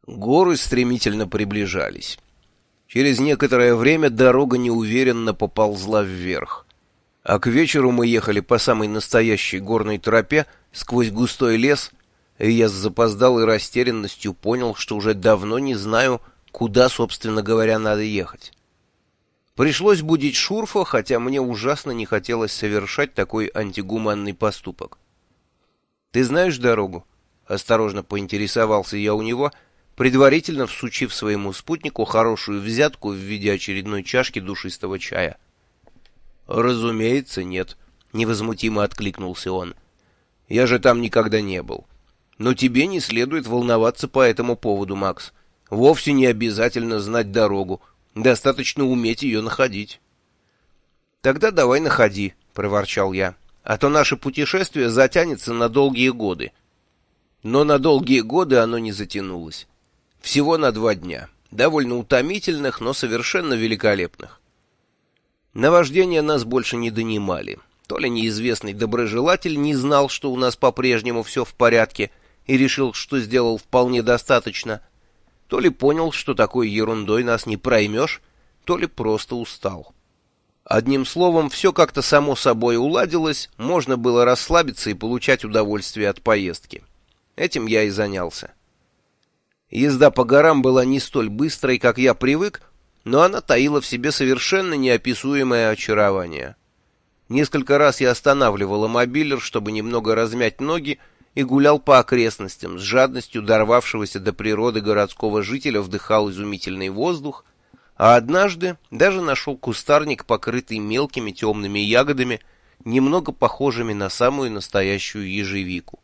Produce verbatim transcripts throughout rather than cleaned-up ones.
Горы стремительно приближались. Через некоторое время дорога неуверенно поползла вверх. А к вечеру мы ехали по самой настоящей горной тропе сквозь густой лес, и я с запоздалой растерянностью понял, что уже давно не знаю, куда, собственно говоря, надо ехать. Пришлось будить Шурфа, хотя мне ужасно не хотелось совершать такой антигуманный поступок. «Ты знаешь дорогу?» — осторожно поинтересовался я у него, предварительно всучив своему спутнику хорошую взятку в виде очередной чашки душистого чая. «Разумеется, нет», — невозмутимо откликнулся он. «Я же там никогда не был. Но тебе не следует волноваться по этому поводу, Макс. Вовсе не обязательно знать дорогу, достаточно уметь ее находить». «Тогда давай находи», — проворчал я, — «а то наше путешествие затянется на долгие годы». Но на долгие годы оно не затянулось. Всего на два дня, довольно утомительных, но совершенно великолепных. Наваждения нас больше не донимали. То ли неизвестный доброжелатель не знал, что у нас по-прежнему все в порядке, и решил, что сделал вполне достаточно, то ли понял, что такой ерундой нас не проймешь, то ли просто устал. Одним словом, все как-то само собой уладилось, можно было расслабиться и получать удовольствие от поездки. Этим я и занялся. Езда по горам была не столь быстрой, как я привык, но она таила в себе совершенно неописуемое очарование. Несколько раз я останавливал мобилер, чтобы немного размять ноги, и гулял по окрестностям, с жадностью дорвавшегося до природы городского жителя вдыхал изумительный воздух, а однажды даже нашел кустарник, покрытый мелкими темными ягодами, немного похожими на самую настоящую ежевику.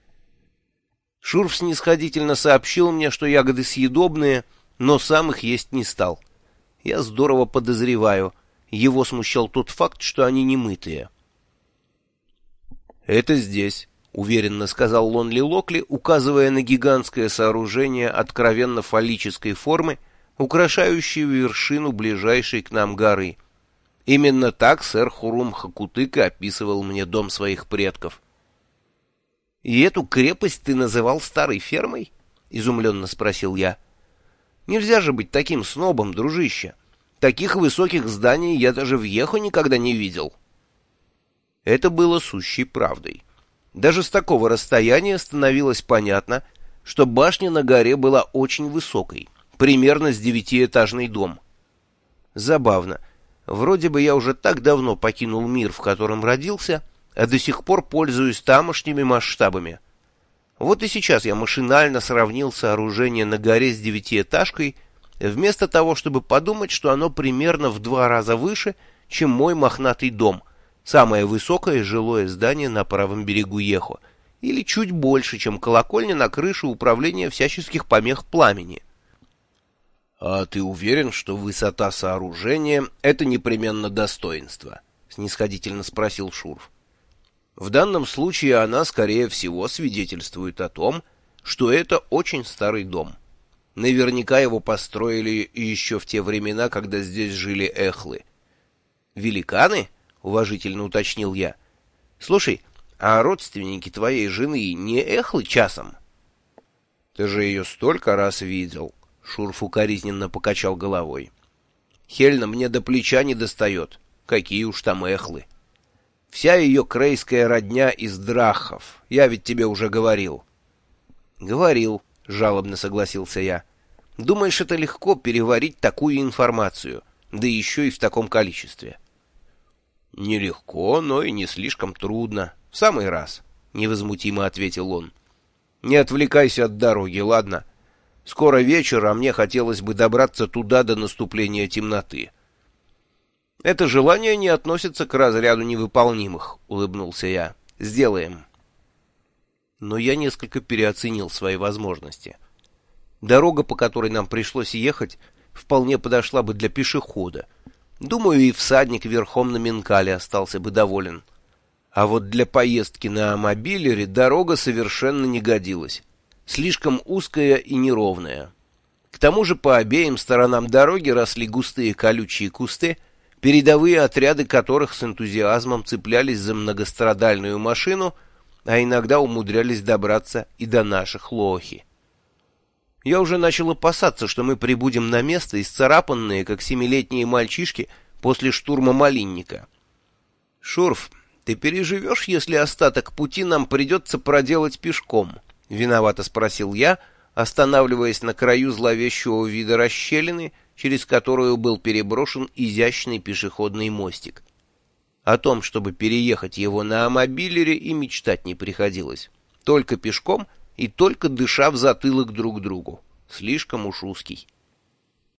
Шурф снисходительно сообщил мне, что ягоды съедобные, но сам их есть не стал. Я здорово подозреваю, его смущал тот факт, что они не мытые. «Это здесь», — уверенно сказал Лонли Локли, указывая на гигантское сооружение откровенно фаллической формы, украшающее вершину ближайшей к нам горы. Именно так сэр Хурум Хакутыка описывал мне дом своих предков. «И эту крепость ты называл старой фермой?» — изумленно спросил я. «Нельзя же быть таким снобом, дружище. Таких высоких зданий я даже в Йехо никогда не видел». Это было сущей правдой. Даже с такого расстояния становилось понятно, что башня на горе была очень высокой, примерно с девятиэтажный дом. Забавно. Вроде бы я уже так давно покинул мир, в котором родился, а до сих пор пользуюсь тамошними масштабами. Вот и сейчас я машинально сравнил сооружение на горе с девятиэтажкой, вместо того, чтобы подумать, что оно примерно в два раза выше, чем мой мохнатый дом, самое высокое жилое здание на правом берегу Йехо, или чуть больше, чем колокольня на крыше управления всяческих помех пламени. «А ты уверен, что высота сооружения — это непременно достоинство?» — снисходительно спросил Шурф. «В данном случае она, скорее всего, свидетельствует о том, что это очень старый дом. Наверняка его построили еще в те времена, когда здесь жили эхлы». «Великаны?» — уважительно уточнил я. «Слушай, а родственники твоей жены не эхлы часом?» «Ты же ее столько раз видел», — Шурф укоризненно покачал головой. «Хельна мне до плеча не достает. Какие уж там эхлы. Вся ее крейская родня из драхов. Я ведь тебе уже говорил». «Говорил», — жалобно согласился я. «Думаешь, это легко переварить такую информацию, да еще и в таком количестве?» «Нелегко, но и не слишком трудно. В самый раз», — невозмутимо ответил он. «Не отвлекайся от дороги, ладно? Скоро вечер, а мне хотелось бы добраться туда до наступления темноты». «Это желание не относится к разряду невыполнимых», — улыбнулся я. «Сделаем». Но я несколько переоценил свои возможности. Дорога, по которой нам пришлось ехать, вполне подошла бы для пешехода. Думаю, и всадник верхом на Минкале остался бы доволен. А вот для поездки на мобилере дорога совершенно не годилась. Слишком узкая и неровная. К тому же по обеим сторонам дороги росли густые колючие кусты, передовые отряды которых с энтузиазмом цеплялись за многострадальную машину, а иногда умудрялись добраться и до наших лохи. Я уже начал опасаться, что мы прибудем на место, исцарапанные, как семилетние мальчишки после штурма Малинника. «Шурф, ты переживешь, если остаток пути нам придется проделать пешком?» — виновато спросил я, останавливаясь на краю зловещего вида расщелины, через которую был переброшен изящный пешеходный мостик. О том, чтобы переехать его на амобилере, и мечтать не приходилось. Только пешком и только дыша в затылок друг другу. Слишком уж узкий.